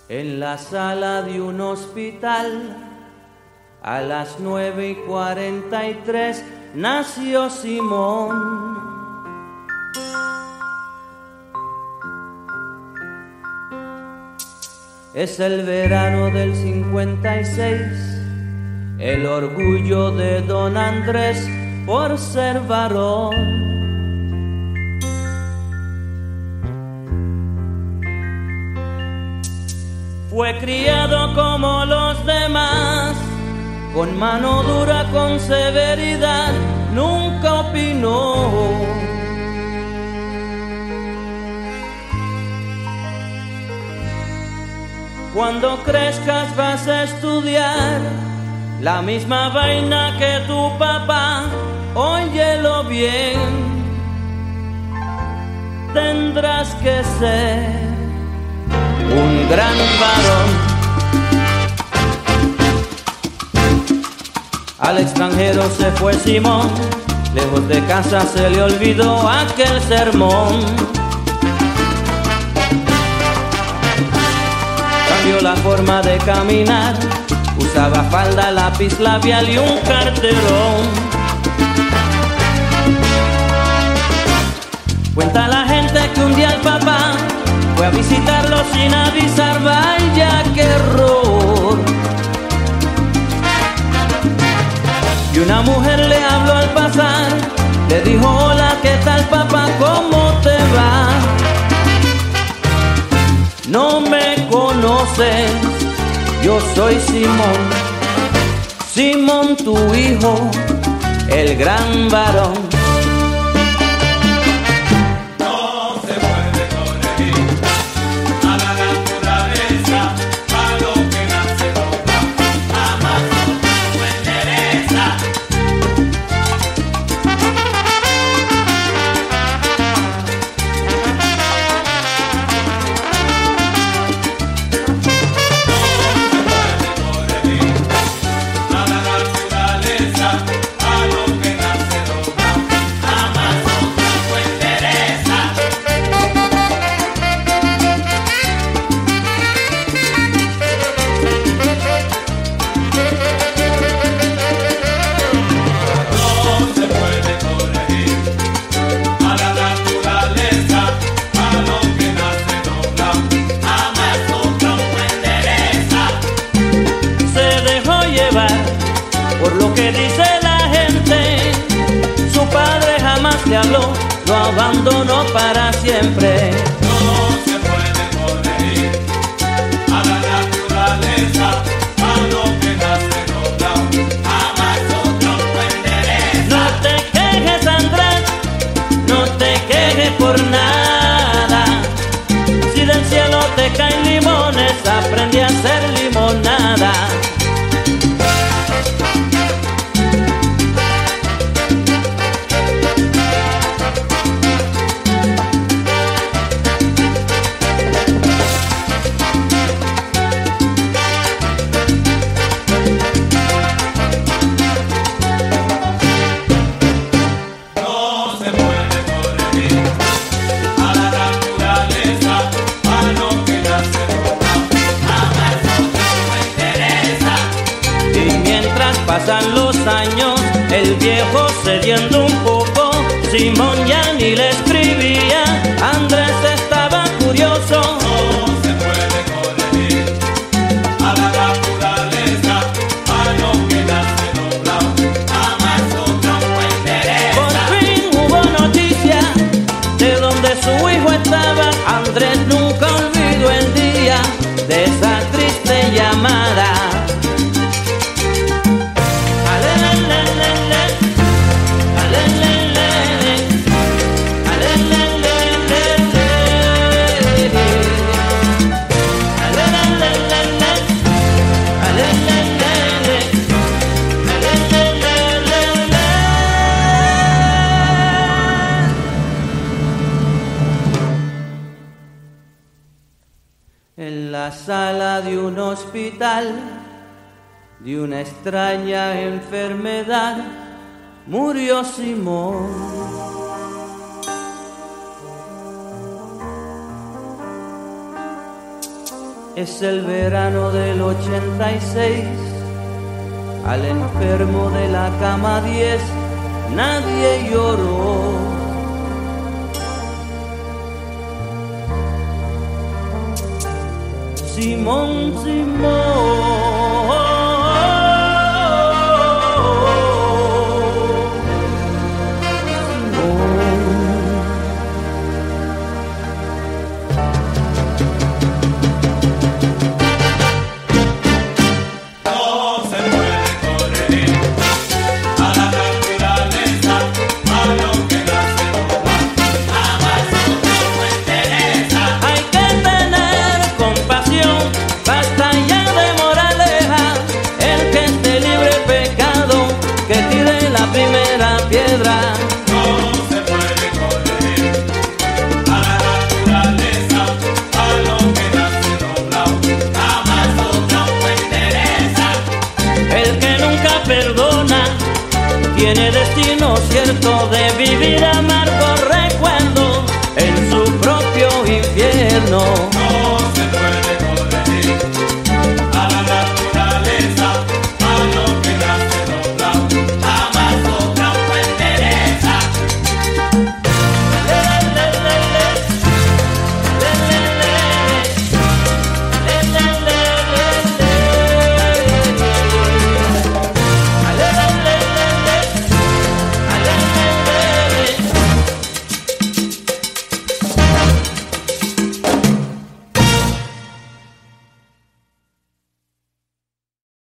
En la sala de un hospital, a las 9:43, nació Simón. Es el verano del 56, el orgullo de don Andrés por ser varón. Fue criado como los demás, con mano dura, con severidad, nunca opinó. Cuando crezcas vas a estudiar la misma vaina que tu papá, óyelo bien, tendrás que ser un gran varón. Al extranjero se fue Simón, lejos de casa se le olvidó aquel sermón. Cambió la forma de caminar, usaba falda, lápiz labial y un carterón. Cuenta la gente que un día el papá fue a visitarlo sin avisar, vaya qué error. Y una mujer le habló al pasar, le dijo: hola, ¿qué tal papá? ¿Cómo te va? No me conoces, yo soy Simón, Simón tu hijo, el gran varón. Por lo que dice la gente, su padre jamás le habló, lo abandonó para siempre. No se puede corregir a la naturaleza, a lo que nace doblado, jamás otro lo endereza. No te quejes, Andrés, no te quejes por nada. Si del cielo te caen limones, aprende a hacer limonada. Pasan los años, el viejo cediendo un poco, Simón ya ni le escribía, Andrés estaba curioso. No se puede corregir a la naturaleza, a lo que nace doblado, jamás otro lo endereza. Por fin hubo noticia de donde su hijo estaba, Andrés nunca olvidó el día de esa triste llamada. En la sala de un hospital, de una extraña enfermedad, murió Simón. Es el verano del 86, al enfermo de la cama 10 nadie lloró. Simón, Simón. Piedra. No se puede corregir a la naturaleza, a lo que nace doblado, jamás otro me interesa. El que nunca perdona tiene destino cierto de vivir amargo recuerdo en su propio infierno. No